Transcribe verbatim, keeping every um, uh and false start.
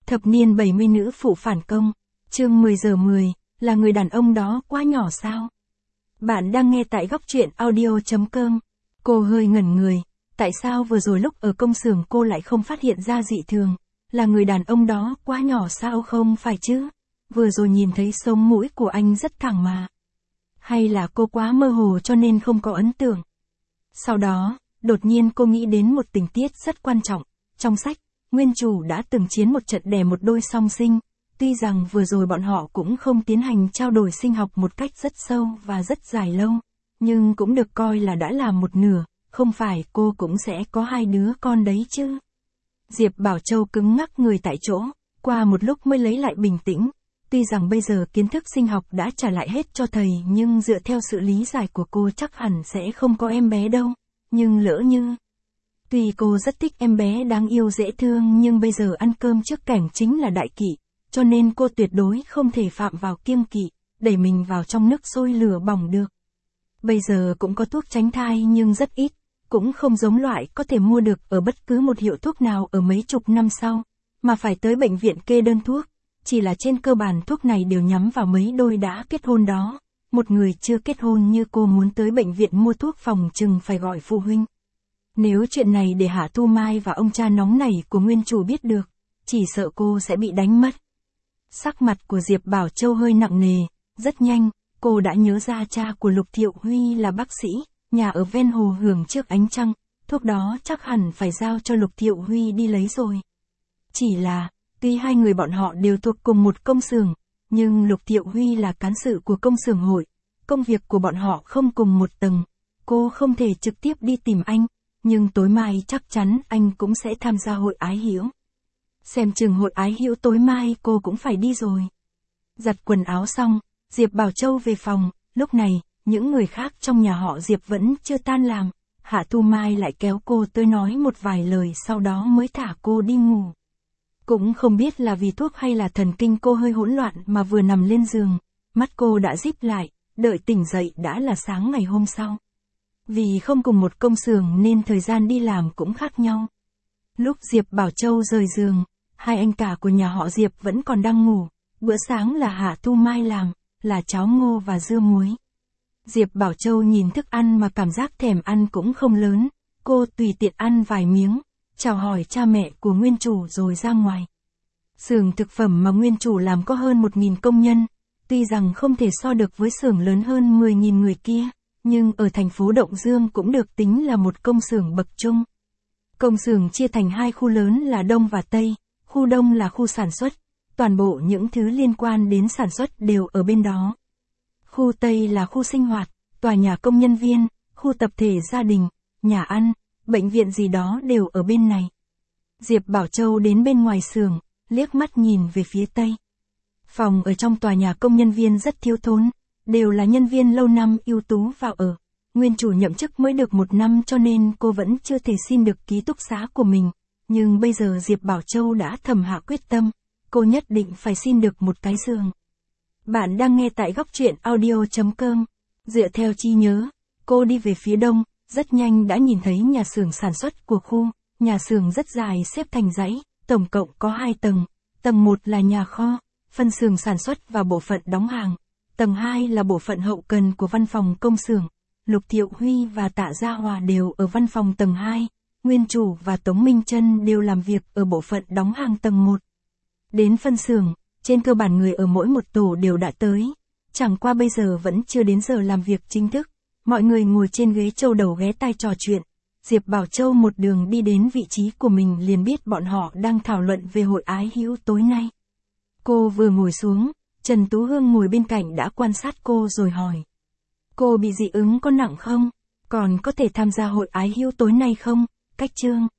Thập niên bảy mươi nữ phụ phản công, chương mười giờ mười, là người đàn ông đó quá nhỏ sao? Bạn đang nghe tại góc truyện audio chấm com. Cô hơi ngẩn người, tại sao vừa rồi lúc ở công xưởng cô lại không phát hiện ra dị thường, là người đàn ông đó quá nhỏ sao không phải chứ? Vừa rồi nhìn thấy sống mũi của anh rất thẳng mà. Hay là cô quá mơ hồ cho nên không có ấn tượng? Sau đó, đột nhiên cô nghĩ đến một tình tiết rất quan trọng. Trong sách, nguyên chủ đã từng chiến một trận đẻ một đôi song sinh. Tuy rằng vừa rồi bọn họ cũng không tiến hành trao đổi sinh học một cách rất sâu và rất dài lâu, nhưng cũng được coi là đã làm một nửa, không phải cô cũng sẽ có hai đứa con đấy chứ. Diệp Bảo Châu cứng ngắc người tại chỗ, qua một lúc mới lấy lại bình tĩnh. Tuy rằng bây giờ kiến thức sinh học đã trả lại hết cho thầy, nhưng dựa theo sự lý giải của cô chắc hẳn sẽ không có em bé đâu. Nhưng lỡ như... Tuy cô rất thích em bé đáng yêu dễ thương, nhưng bây giờ ăn cơm trước cảnh chính là đại kỵ, cho nên cô tuyệt đối không thể phạm vào kiêng kỵ, đẩy mình vào trong nước sôi lửa bỏng được. Bây giờ cũng có thuốc tránh thai nhưng rất ít, cũng không giống loại có thể mua được ở bất cứ một hiệu thuốc nào ở mấy chục năm sau, mà phải tới bệnh viện kê đơn thuốc. Chỉ là trên cơ bản thuốc này đều nhắm vào mấy đôi đã kết hôn đó. Một người chưa kết hôn như cô muốn tới bệnh viện mua thuốc phòng chừng phải gọi phụ huynh. Nếu chuyện này để Hạ Thu Mai và ông cha nóng nảy của nguyên chủ biết được, chỉ sợ cô sẽ bị đánh mất. Sắc mặt của Diệp Bảo Châu hơi nặng nề, rất nhanh, cô đã nhớ ra cha của Lục Thiệu Huy là bác sĩ, nhà ở ven hồ hưởng trước ánh trăng, thuốc đó chắc hẳn phải giao cho Lục Thiệu Huy đi lấy rồi. Chỉ là, tuy hai người bọn họ đều thuộc cùng một công xưởng, nhưng Lục Thiệu Huy là cán sự của công xưởng hội, công việc của bọn họ không cùng một tầng, cô không thể trực tiếp đi tìm anh, nhưng tối mai chắc chắn anh cũng sẽ tham gia hội ái hữu. Xem chừng hội ái hữu tối mai cô cũng phải đi rồi. Giặt quần áo xong, Diệp Bảo Châu về phòng, lúc này, những người khác trong nhà họ Diệp vẫn chưa tan làm, Hạ Thu Mai lại kéo cô tới nói một vài lời sau đó mới thả cô đi ngủ. Cũng không biết là vì thuốc hay là thần kinh cô hơi hỗn loạn mà vừa nằm lên giường, mắt cô đã díp lại, đợi tỉnh dậy đã là sáng ngày hôm sau. Vì không cùng một công xưởng nên thời gian đi làm cũng khác nhau. Lúc Diệp Bảo Châu rời giường, hai anh cả của nhà họ Diệp vẫn còn đang ngủ, bữa sáng là Hạ Thu Mai làm, là cháo ngô và dưa muối. Diệp Bảo Châu nhìn thức ăn mà cảm giác thèm ăn cũng không lớn, cô tùy tiện ăn vài miếng, chào hỏi cha mẹ của nguyên chủ rồi ra ngoài. Xưởng thực phẩm mà nguyên chủ làm có hơn một nghìn công nhân, tuy rằng không thể so được với xưởng lớn hơn mười nghìn người kia, nhưng ở thành phố Động Dương cũng được tính là một công xưởng bậc trung. Công xưởng chia thành hai khu lớn là Đông và Tây, khu Đông là khu sản xuất, toàn bộ những thứ liên quan đến sản xuất đều ở bên đó. Khu Tây là khu sinh hoạt, tòa nhà công nhân viên, khu tập thể gia đình, nhà ăn, bệnh viện gì đó đều ở bên này. Diệp Bảo Châu đến bên ngoài xưởng, liếc mắt nhìn về phía Tây. Phòng ở trong tòa nhà công nhân viên rất thiếu thốn, đều là nhân viên lâu năm ưu tú vào ở. Nguyên chủ nhậm chức mới được một năm cho nên cô vẫn chưa thể xin được ký túc xá của mình. Nhưng bây giờ Diệp Bảo Châu đã thầm hạ quyết tâm, cô nhất định phải xin được một cái giường. Bạn đang nghe tại góc truyện audio chấm com. Dựa theo trí nhớ, cô đi về phía đông, rất nhanh đã nhìn thấy nhà xưởng sản xuất của khu. Nhà xưởng rất dài xếp thành dãy, tổng cộng có hai tầng. Tầng một là nhà kho, phân xưởng sản xuất và bộ phận đóng hàng. Tầng hai là bộ phận hậu cần của văn phòng công xưởng. Lục Thiệu Huy và Tạ Gia Hòa đều ở văn phòng tầng hai, nguyên chủ và Tống Minh Trân đều làm việc ở bộ phận đóng hàng tầng một. Đến phân xưởng, trên cơ bản người ở mỗi một tổ đều đã tới, chẳng qua bây giờ vẫn chưa đến giờ làm việc chính thức, mọi người ngồi trên ghế châu đầu ghé tai trò chuyện. Diệp Bảo Châu một đường đi đến vị trí của mình liền biết bọn họ đang thảo luận về hội ái hữu tối nay. Cô vừa ngồi xuống, Trần Tú Hương ngồi bên cạnh đã quan sát cô rồi hỏi. Cô bị dị ứng có nặng không? Còn có thể tham gia hội ái hữu tối nay không? Cách Trương.